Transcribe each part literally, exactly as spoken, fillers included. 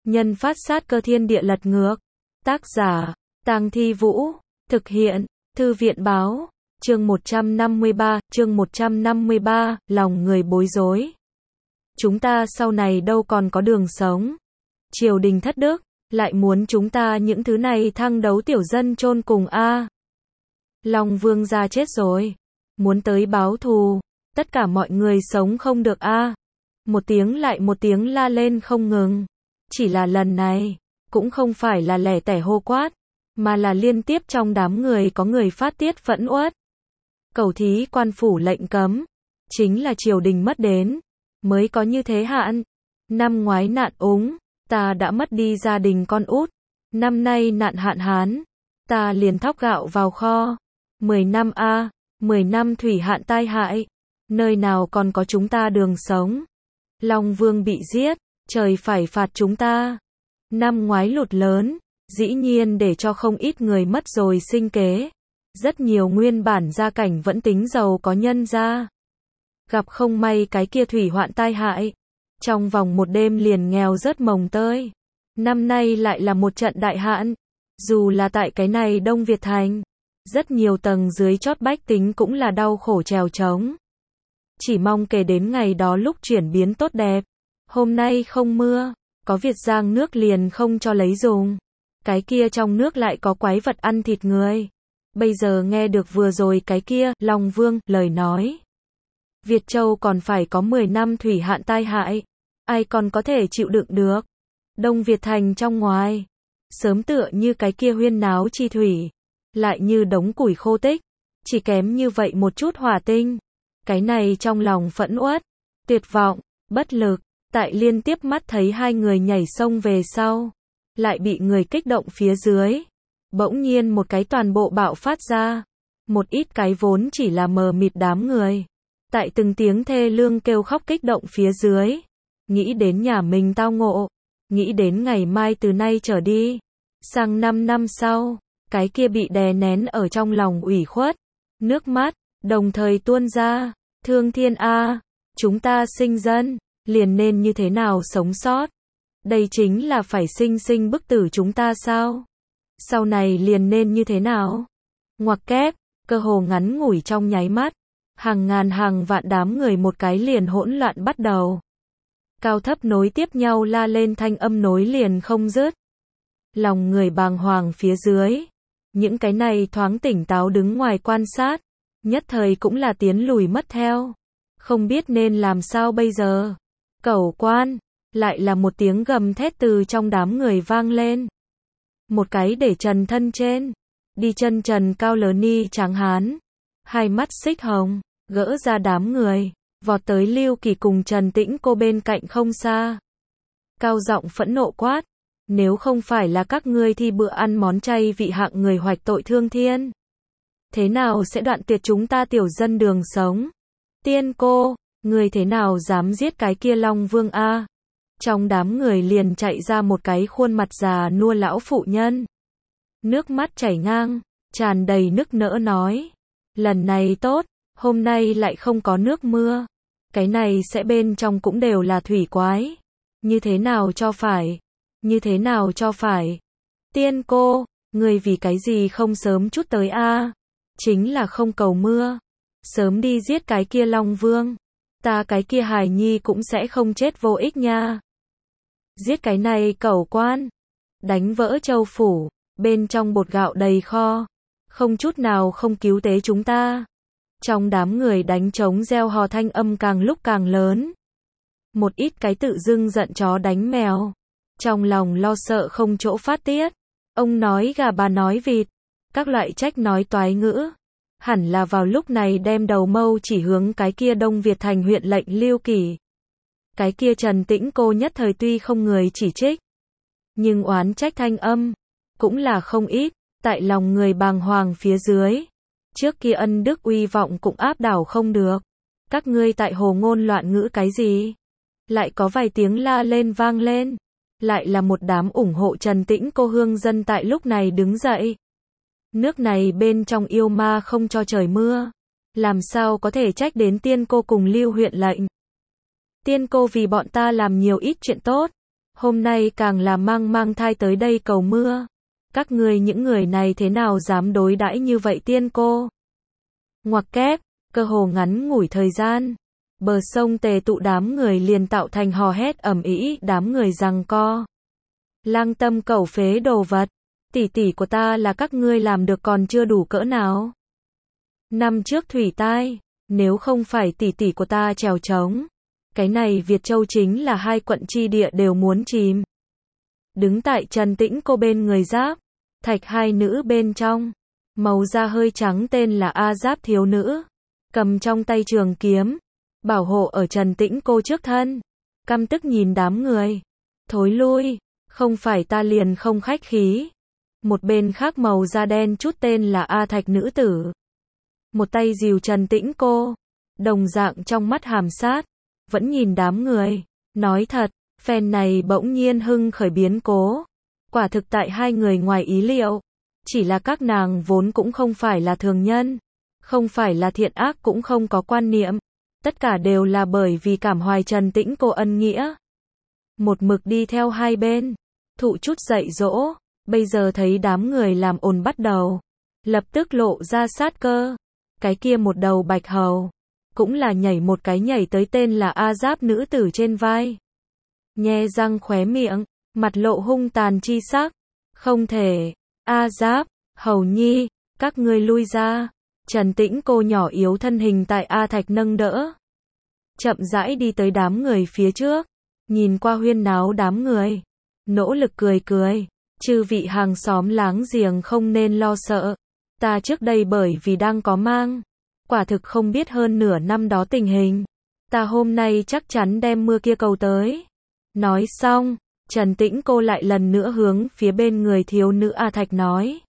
Nhân phát sát cơ thiên địa lật ngược. Tác giả, Tang Thi Vũ. Thực hiện, Thư viện báo. Chương một trăm năm mươi ba, chương một trăm năm mươi ba, lòng người bối rối. Chúng ta sau này đâu còn có đường sống. Triều đình thất đức, lại muốn chúng ta những thứ này thăng đấu tiểu dân chôn cùng a. Long Vương gia chết rồi, muốn tới báo thù, tất cả mọi người sống không được a. Một tiếng lại một tiếng la lên không ngừng. Chỉ là lần này, cũng không phải là lẻ tẻ hô quát, mà là liên tiếp trong đám người có người phát tiết phẫn uất. Cầu thí quan phủ lệnh cấm, chính là triều đình mất đến, mới có như thế hạn. Năm ngoái nạn úng, ta đã mất đi gia đình con út. Năm nay nạn hạn hán, ta liền thóc gạo vào kho. Mười năm a, mười năm thủy hạn tai hại, nơi nào còn có chúng ta đường sống. Long Vương bị giết, trời phải phạt chúng ta. Năm ngoái lụt lớn, dĩ nhiên để cho không ít người mất rồi sinh kế. Rất nhiều nguyên bản gia cảnh vẫn tính giàu có nhân ra. Gặp không may cái kia thủy hoạn tai hại. Trong vòng một đêm liền nghèo rớt mồng tơi. Năm nay lại là một trận đại hạn. Dù là tại cái này Đông Việt Thành, rất nhiều tầng dưới chót bách tính cũng là đau khổ trèo trống. Chỉ mong kể đến ngày đó lúc chuyển biến tốt đẹp. Hôm nay không mưa, có Việt Giang nước liền không cho lấy dùng. Cái kia trong nước lại có quái vật ăn thịt người. Bây giờ nghe được vừa rồi cái kia, Long Vương, lời nói. Việt Châu còn phải có mười năm thủy hạn tai hại. Ai còn có thể chịu đựng được. Đông Việt Thành trong ngoài. Sớm tựa như cái kia huyên náo chi thủy. Lại như đống củi khô tích. Chỉ kém như vậy một chút hỏa tinh. Cái này trong lòng phẫn uất, tuyệt vọng, bất lực. Tại liên tiếp mắt thấy hai người nhảy sông về sau. Lại bị người kích động phía dưới. Bỗng nhiên một cái toàn bộ bạo phát ra. Một ít cái vốn chỉ là mờ mịt đám người. Tại từng tiếng thê lương kêu khóc kích động phía dưới. Nghĩ đến nhà mình tao ngộ. Nghĩ đến ngày mai từ nay trở đi. Sang năm năm sau. Cái kia bị đè nén ở trong lòng ủy khuất. Nước mắt, đồng thời tuôn ra. Thương thiên a, chúng ta sinh dân, liền nên như thế nào sống sót. Đây chính là phải sinh sinh bức tử chúng ta sao? Sau này liền nên như thế nào? Ngoặc kép, cơ hồ ngắn ngủi trong nháy mắt. Hàng ngàn hàng vạn đám người một cái liền hỗn loạn bắt đầu. Cao thấp nối tiếp nhau la lên thanh âm nối liền không dứt. Lòng người bàng hoàng phía dưới. Những cái này thoáng tỉnh táo đứng ngoài quan sát. Nhất thời cũng là tiến lùi mất theo. Không biết nên làm sao bây giờ. Cẩu quan, lại là một tiếng gầm thét từ trong đám người vang lên. Một cái để trần thân trên. Đi chân trần cao lớn ni trắng hán. Hai mắt xích hồng, gỡ ra đám người. Vọt tới Lưu Kỳ cùng Trần Tĩnh cô bên cạnh không xa. Cao giọng phẫn nộ quát. Nếu không phải là các ngươi thì bữa ăn món chay vị hạng người hoạch tội thương thiên. Thế nào sẽ đoạn tuyệt chúng ta tiểu dân đường sống? Tiên cô, người thế nào dám giết cái kia Long Vương a? Trong đám người liền chạy ra một cái khuôn mặt già nua lão phụ nhân. Nước mắt chảy ngang, tràn đầy nức nỡ nói. Lần này tốt, hôm nay lại không có nước mưa. Cái này sẽ bên trong cũng đều là thủy quái. Như thế nào cho phải? Như thế nào cho phải? Tiên cô, người vì cái gì không sớm chút tới a? Chính là không cầu mưa. Sớm đi giết cái kia Long Vương. Ta cái kia hài nhi cũng sẽ không chết vô ích nha. Giết cái này cẩu quan. Đánh vỡ châu phủ. Bên trong bột gạo đầy kho. Không chút nào không cứu tế chúng ta. Trong đám người đánh trống reo hò thanh âm càng lúc càng lớn. Một ít cái tự dưng giận chó đánh mèo. Trong lòng lo sợ không chỗ phát tiết. Ông nói gà bà nói vịt. Các loại trách nói toái ngữ. Hẳn là vào lúc này đem đầu mâu chỉ hướng cái kia Đông Việt Thành huyện lệnh Lưu Kỳ. Cái kia Trần Tĩnh cô nhất thời tuy không người chỉ trích. Nhưng oán trách thanh âm. Cũng là không ít. Tại lòng người bàng hoàng phía dưới. Trước kia ân đức uy vọng cũng áp đảo không được. Các ngươi tại hồ ngôn loạn ngữ cái gì? Lại có vài tiếng la lên vang lên. Lại là một đám ủng hộ Trần Tĩnh cô hương dân tại lúc này đứng dậy. Nước này bên trong yêu ma không cho trời mưa. Làm sao có thể trách đến tiên cô cùng Lưu huyện lệnh. Tiên cô vì bọn ta làm nhiều ít chuyện tốt. hôm nay càng là mang mang thai tới đây cầu mưa. Các ngươi những người này thế nào dám đối đãi như vậy tiên cô? Ngoặc kép, cơ hồ ngắn ngủi thời gian. Bờ sông tề tụ đám người liền tạo thành hò hét ầm ĩ, đám người giằng co. Lang tâm cẩu phế đồ vật, tỷ tỷ của ta là các ngươi làm được còn chưa đủ cỡ nào. Năm trước thủy tai, nếu không phải tỷ tỷ của ta trèo trống, cái này Việt Châu chính là hai quận chi địa đều muốn chìm. Đứng tại Trần Tĩnh cô bên người Giáp, Thạch hai nữ bên trong, màu da hơi trắng tên là A Giáp thiếu nữ, cầm trong tay trường kiếm, bảo hộ ở Trần Tĩnh cô trước thân, căm tức nhìn đám người, thối lui, không phải ta liền không khách khí. Một bên khác màu da đen chút tên là A Thạch nữ tử, một tay dìu Trần Tĩnh cô, đồng dạng trong mắt hàm sát, vẫn nhìn đám người, nói thật, phen này bỗng nhiên hưng khởi biến cố, quả thực tại hai người ngoài ý liệu, chỉ là các nàng vốn cũng không phải là thường nhân, không phải là thiện ác cũng không có quan niệm, tất cả đều là bởi vì cảm hoài Trần Tĩnh cô ân nghĩa. Một mực đi theo hai bên, thụ chút dạy dỗ, bây giờ thấy đám người làm ồn bắt đầu, lập tức lộ ra sát cơ, cái kia một đầu bạch hầu, cũng là nhảy một cái nhảy tới tên là A Giáp nữ tử trên vai. Nhe răng khóe miệng, mặt lộ hung tàn chi sắc, không thể, A Giáp, Hầu Nhi, các ngươi lui ra. Trần Tĩnh cô nhỏ yếu thân hình tại A Thạch nâng đỡ, chậm rãi đi tới đám người phía trước, nhìn qua huyên náo đám người, nỗ lực cười cười, chư vị hàng xóm láng giềng không nên lo sợ, ta trước đây bởi vì đang có mang, quả thực không biết hơn nửa năm đó tình hình, ta hôm nay chắc chắn đem mưa kia cầu tới. Nói xong, Trần Tĩnh cô lại lần nữa hướng phía bên người thiếu nữ A Thạch nói,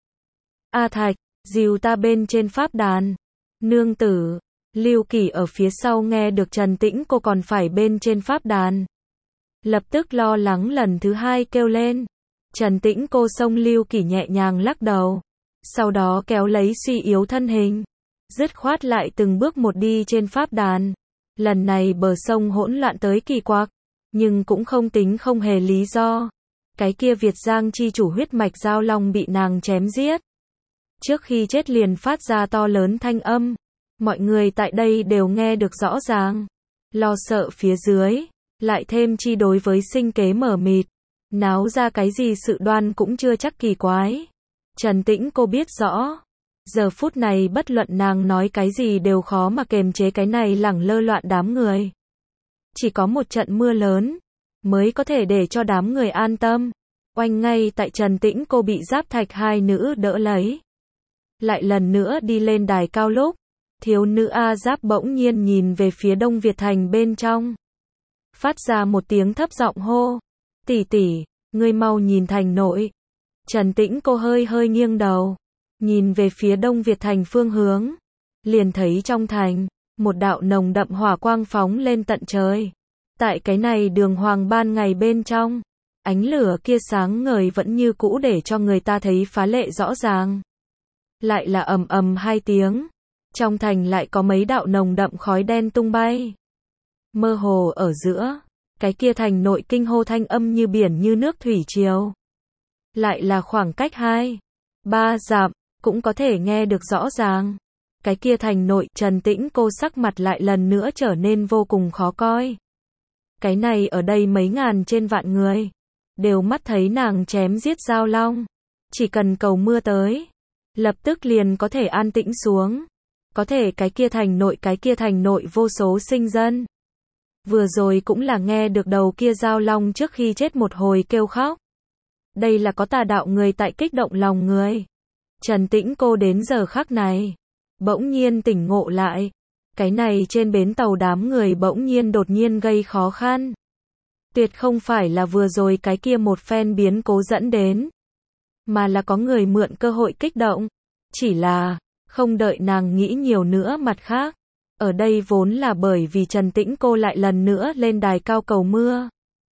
A Thạch, dìu ta bên trên pháp đàn. Nương tử, Lưu Kỳ ở phía sau nghe được Trần Tĩnh cô còn phải bên trên pháp đàn, lập tức lo lắng lần thứ hai kêu lên. Trần Tĩnh cô xông Lưu Kỳ nhẹ nhàng lắc đầu, sau đó kéo lấy suy yếu thân hình, dứt khoát lại từng bước một đi trên pháp đàn. Lần này bờ sông hỗn loạn tới kỳ quặc, nhưng cũng không tính không hề lý do. Cái kia Việt Giang chi chủ huyết mạch Giao Long bị nàng chém giết. Trước khi chết liền phát ra to lớn thanh âm, mọi người tại đây đều nghe được rõ ràng. Lo sợ phía dưới, lại thêm chi đối với sinh kế mở mịt, náo ra cái gì sự đoan cũng chưa chắc kỳ quái. Trần Tĩnh cô biết rõ, giờ phút này bất luận nàng nói cái gì đều khó mà kềm chế cái này lẳng lơ loạn đám người. Chỉ có một trận mưa lớn, mới có thể để cho đám người an tâm. Oanh ngay tại Trần Tĩnh cô bị Giáp Thạch hai nữ đỡ lấy. Lại lần nữa đi lên đài cao lúc, thiếu nữ A Giáp bỗng nhiên nhìn về phía Đông Việt thành bên trong. Phát ra một tiếng thấp giọng hô, tỷ tỷ, ngươi mau nhìn thành nội. Trần Tĩnh cô hơi hơi nghiêng đầu, nhìn về phía Đông Việt thành phương hướng, liền thấy trong thành, một đạo nồng đậm hỏa quang phóng lên tận trời. Tại cái này đường hoàng ban ngày bên trong, ánh lửa kia sáng ngời vẫn như cũ để cho người ta thấy phá lệ rõ ràng. Lại là ầm ầm hai tiếng, trong thành lại có mấy đạo nồng đậm khói đen tung bay. Mơ hồ ở giữa, cái kia thành nội kinh hô thanh âm như biển như nước thủy triều. Lại là khoảng cách hai, ba dặm, cũng có thể nghe được rõ ràng. Cái kia thành nội, Trần Tĩnh cô sắc mặt lại lần nữa trở nên vô cùng khó coi. Cái này ở đây mấy ngàn trên vạn người, đều mắt thấy nàng chém giết Giao Long. Chỉ cần cầu mưa tới, lập tức liền có thể an tĩnh xuống. Có thể cái kia thành nội cái kia thành nội vô số sinh dân. Vừa rồi cũng là nghe được đầu kia Giao Long trước khi chết một hồi kêu khóc. Đây là có tà đạo người tại kích động lòng người. Trần Tĩnh cô đến giờ khắc này, bỗng nhiên tỉnh ngộ lại. Cái này trên bến tàu đám người bỗng nhiên đột nhiên gây khó khăn. Tuyệt không phải là vừa rồi cái kia một phen biến cố dẫn đến, mà là có người mượn cơ hội kích động. Chỉ là, không đợi nàng nghĩ nhiều nữa mặt khác. Ở đây vốn là bởi vì Trần Tĩnh cô lại lần nữa lên đài cao cầu mưa.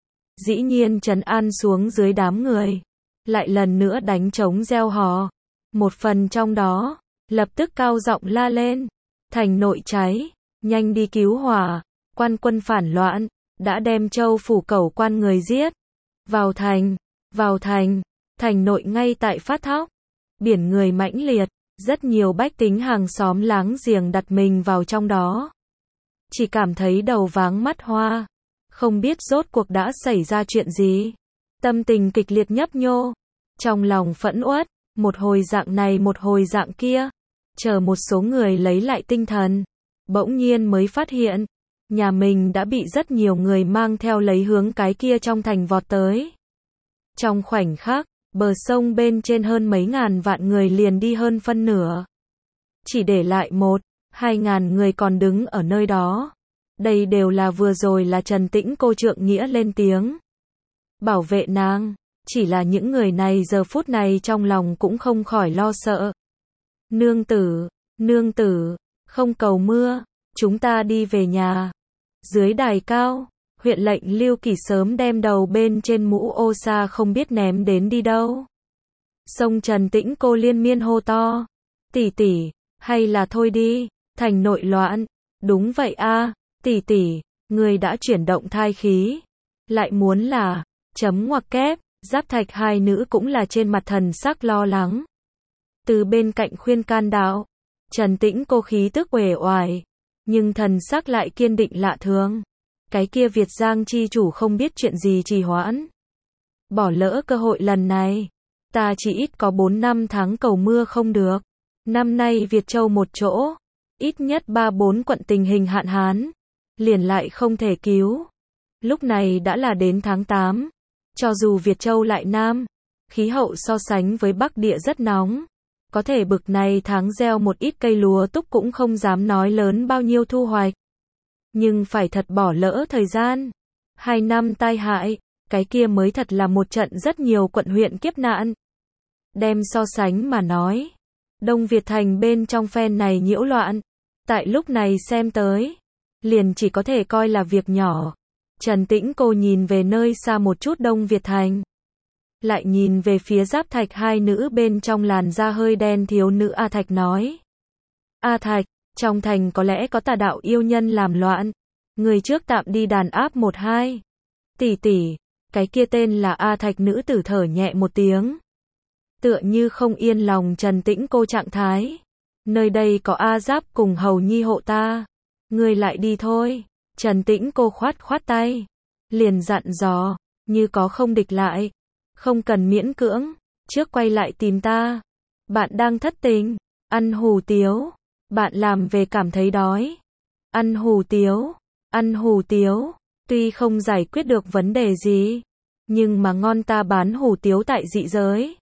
Dĩ nhiên trấn an xuống dưới đám người. Lại lần nữa đánh trống reo hò. Một phần trong đó, lập tức cao giọng la lên. Thành nội cháy, nhanh đi cứu hỏa. Quan quân phản loạn, đã đem Châu phủ cẩu quan người giết. Vào thành, vào thành, thành nội ngay tại phát thóc. Biển người mãnh liệt, rất nhiều bách tính hàng xóm láng giềng đặt mình vào trong đó. Chỉ cảm thấy đầu váng mắt hoa, không biết rốt cuộc đã xảy ra chuyện gì. Tâm tình kịch liệt nhấp nhô, trong lòng phẫn uất, một hồi dạng này một hồi dạng kia. Chờ một số người lấy lại tinh thần, bỗng nhiên mới phát hiện, nhà mình đã bị rất nhiều người mang theo lấy hướng cái kia trong thành vọt tới. Trong khoảnh khắc, bờ sông bên trên hơn mấy ngàn vạn người liền đi hơn phân nửa. Chỉ để lại một, hai ngàn người còn đứng ở nơi đó. Đây đều là vừa rồi là Trần Tĩnh cô trượng nghĩa lên tiếng bảo vệ nàng. Chỉ là những người này giờ phút này trong lòng cũng không khỏi lo sợ. Nương tử, nương tử, không cầu mưa, chúng ta đi về nhà. Dưới đài cao, huyện lệnh Lưu Kỳ sớm đem đầu bên trên mũ ô sa không biết ném đến đi đâu. Sông Trần Tĩnh cô liên miên hô to. Tỷ tỷ, hay là thôi đi, thành nội loạn. Đúng vậy a, tỷ tỷ, người đã chuyển động thai khí. Lại muốn là, chấm ngoặc kép, Giáp Thạch hai nữ cũng là trên mặt thần sắc lo lắng. Từ bên cạnh khuyên can đạo, Trần Tĩnh cô khí tức uể oải, nhưng thần sắc lại kiên định lạ thường. Cái kia Việt Giang chi chủ không biết chuyện gì trì hoãn. Bỏ lỡ cơ hội lần này. Ta chỉ ít có bốn năm tháng cầu mưa không được. Năm nay Việt Châu một chỗ, ít nhất ba bốn quận tình hình hạn hán, liền lại không thể cứu. Lúc này đã là đến tháng tám. Cho dù Việt Châu lại Nam, khí hậu so sánh với Bắc địa rất nóng. Có thể bực này tháng gieo một ít cây lúa túc cũng không dám nói lớn bao nhiêu thu hoạch. Nhưng phải thật bỏ lỡ thời gian. Hai năm tai hại, cái kia mới thật là một trận rất nhiều quận huyện kiếp nạn. Đem so sánh mà nói. Đông Việt thành bên trong phen này nhiễu loạn. Tại lúc này xem tới. Liền chỉ có thể coi là việc nhỏ. Trần Tĩnh cô nhìn về nơi xa một chút Đông Việt thành. Lại nhìn về phía Giáp Thạch hai nữ bên trong làn da hơi đen thiếu nữ A Thạch nói. A Thạch, trong thành có lẽ có tà đạo yêu nhân làm loạn. Người trước tạm đi đàn áp một hai. Tỷ tỷ, cái kia tên là A Thạch nữ tử thở nhẹ một tiếng. Tựa như không yên lòng Trần Tĩnh cô trạng thái. Nơi đây có A Giáp cùng hầu nhi hộ ta. Người lại đi thôi. Trần Tĩnh cô khoát khoát tay. Liền dặn dò, như có không địch lại. Không cần miễn cưỡng, trước quay lại tìm ta. Bạn đang thất tình, ăn hủ tiếu. Bạn làm về cảm thấy đói. Ăn hủ tiếu, ăn hủ tiếu. Tuy không giải quyết được vấn đề gì, nhưng mà ngon ta bán hủ tiếu tại dị giới.